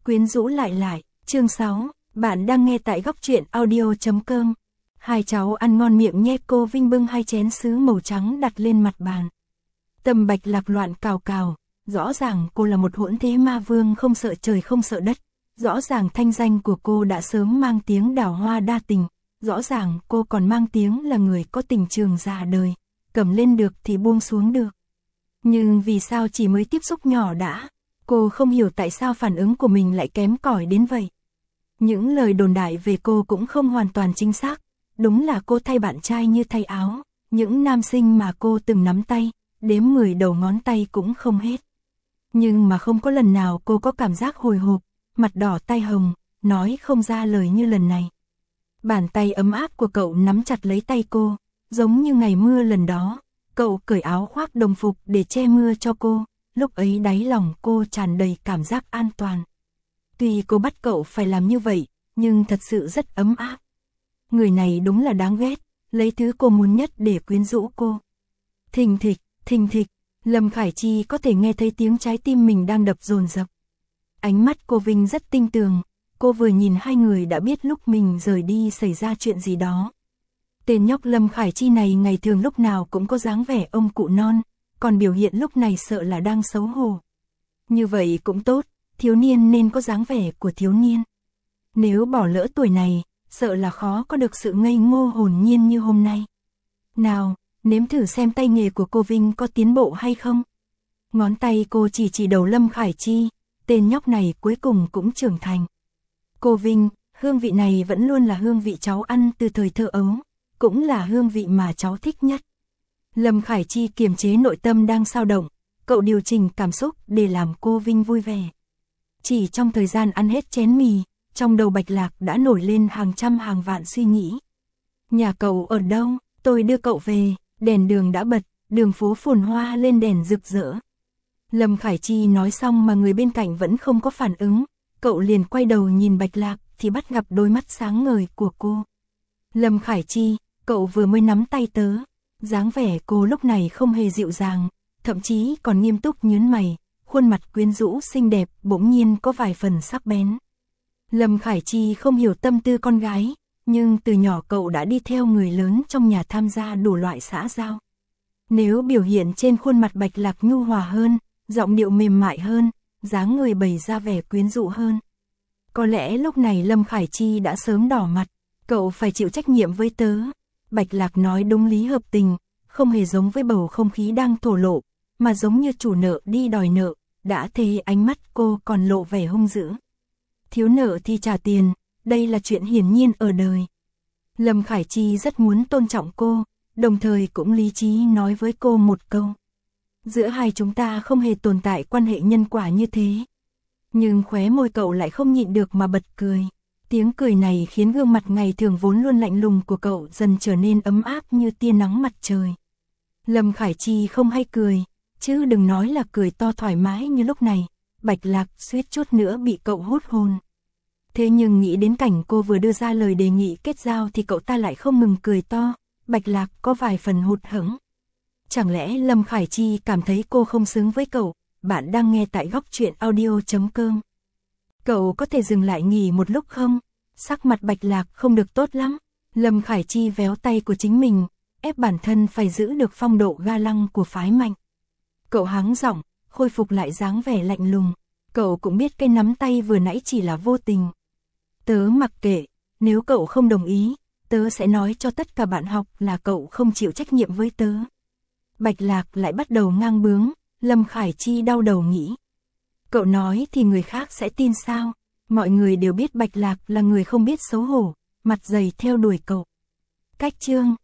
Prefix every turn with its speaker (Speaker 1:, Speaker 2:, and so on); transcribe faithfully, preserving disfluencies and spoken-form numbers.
Speaker 1: Quyến rũ lại lại, chương sáu, bạn đang nghe tại góc truyện audio chấm com. Hai cháu ăn ngon miệng nhét, cô Vinh bưng hai chén sứ màu trắng đặt lên mặt bàn. Tâm Bạch Lạc loạn cào cào, rõ ràng cô là một hỗn thế ma vương không sợ trời không sợ đất. Rõ ràng thanh danh của cô đã sớm mang tiếng đào hoa đa tình, rõ ràng cô còn mang tiếng là người có tình trường già đời, cầm lên được thì buông xuống được. Nhưng vì sao chỉ mới tiếp xúc nhỏ đã, cô không hiểu tại sao phản ứng của mình lại kém cỏi đến vậy. Những lời đồn đại về cô cũng không hoàn toàn chính xác, đúng là cô thay bạn trai như thay áo, những nam sinh mà cô từng nắm tay, đếm mười đầu ngón tay cũng không hết. Nhưng mà không có lần nào cô có cảm giác hồi hộp, mặt đỏ tay hồng, nói không ra lời như lần này. Bàn tay ấm áp của cậu nắm chặt lấy tay cô, giống như ngày mưa lần đó, cậu cởi áo khoác đồng phục để che mưa cho cô, lúc ấy đáy lòng cô tràn đầy cảm giác an toàn. Tuy cô bắt cậu phải làm như vậy, nhưng thật sự rất ấm áp. Người này đúng là đáng ghét, lấy thứ cô muốn nhất để quyến rũ cô. Thình thịch, thình thịch, Lâm Khải Chi có thể nghe thấy tiếng trái tim mình đang đập dồn dập. Ánh mắt cô Vinh rất tinh tường, cô vừa nhìn hai người đã biết lúc mình rời đi xảy ra chuyện gì đó. Tên nhóc Lâm Khải Chi này ngày thường lúc nào cũng có dáng vẻ ông cụ non, còn biểu hiện lúc này sợ là đang xấu hổ. Như vậy cũng tốt, thiếu niên nên có dáng vẻ của thiếu niên. Nếu bỏ lỡ tuổi này, sợ là khó có được sự ngây ngô hồn nhiên như hôm nay. Nào, nếm thử xem tay nghề của cô Vinh có tiến bộ hay không. Ngón tay cô chỉ chỉ đầu Lâm Khải Chi, tên nhóc này cuối cùng cũng trưởng thành. Cô Vinh, hương vị này vẫn luôn là hương vị cháu ăn từ thời thơ ấu, cũng là hương vị mà cháu thích nhất. Lâm Khải Chi kiềm chế nội tâm đang xao động, cậu điều chỉnh cảm xúc để làm cô Vinh vui vẻ. Chỉ trong thời gian ăn hết chén mì, trong đầu Bạch Lạc đã nổi lên hàng trăm hàng vạn suy nghĩ. Nhà cậu ở đâu? Tôi đưa cậu về. Đèn đường đã bật, đường phố phồn hoa lên đèn rực rỡ. Lâm Khải Chi nói xong mà người bên cạnh vẫn không có phản ứng, cậu liền quay đầu nhìn Bạch Lạc thì bắt gặp đôi mắt sáng ngời của cô. Lâm Khải Chi, cậu vừa mới nắm tay tớ, dáng vẻ cô lúc này không hề dịu dàng, thậm chí còn nghiêm túc nhướng mày, khuôn mặt quyến rũ xinh đẹp bỗng nhiên có vài phần sắc bén. Lâm Khải Chi không hiểu tâm tư con gái, nhưng từ nhỏ cậu đã đi theo người lớn trong nhà tham gia đủ loại xã giao. Nếu biểu hiện trên khuôn mặt Bạch Lạc nhu hòa hơn, giọng điệu mềm mại hơn, dáng người bày ra vẻ quyến rũ hơn, có lẽ lúc này Lâm Khải Chi đã sớm đỏ mặt. Cậu phải chịu trách nhiệm với tớ. Bạch Lạc nói đúng lý hợp tình, không hề giống với bầu không khí đang thổ lộ, mà giống như chủ nợ đi đòi nợ, đã thế ánh mắt cô còn lộ vẻ hung dữ. Thiếu nợ thì trả tiền, đây là chuyện hiển nhiên ở đời. Lâm Khải Chi rất muốn tôn trọng cô, đồng thời cũng lý trí nói với cô một câu. Giữa hai chúng ta không hề tồn tại quan hệ nhân quả như thế. Nhưng khóe môi cậu lại không nhịn được mà bật cười. Tiếng cười này khiến gương mặt ngày thường vốn luôn lạnh lùng của cậu dần trở nên ấm áp như tia nắng mặt trời. Lâm Khải Chi không hay cười, chứ đừng nói là cười to thoải mái như lúc này. Bạch Lạc suýt chút nữa bị cậu hút hồn. Thế nhưng nghĩ đến cảnh cô vừa đưa ra lời đề nghị kết giao thì cậu ta lại không ngừng cười to. Bạch Lạc có vài phần hụt hẫng. Chẳng lẽ Lâm Khải Chi cảm thấy cô không xứng với cậu? Bạn đang nghe tại góc truyện audio chấm com. Cậu có thể dừng lại nghỉ một lúc không? Sắc mặt Bạch Lạc không được tốt lắm. Lâm Khải Chi véo tay của chính mình, ép bản thân phải giữ được phong độ ga lăng của phái Mạnh. Cậu hắng giọng, khôi phục lại dáng vẻ lạnh lùng. Cậu cũng biết cái nắm tay vừa nãy chỉ là vô tình. Tớ mặc kệ, nếu cậu không đồng ý, tớ sẽ nói cho tất cả bạn học là cậu không chịu trách nhiệm với tớ. Bạch Lạc lại bắt đầu ngang bướng, Lâm Khải Chi đau đầu nghĩ. Cậu nói thì người khác sẽ tin sao? Mọi người đều biết Bạch Lạc là người không biết xấu hổ, mặt dày theo đuổi cậu. Cách chương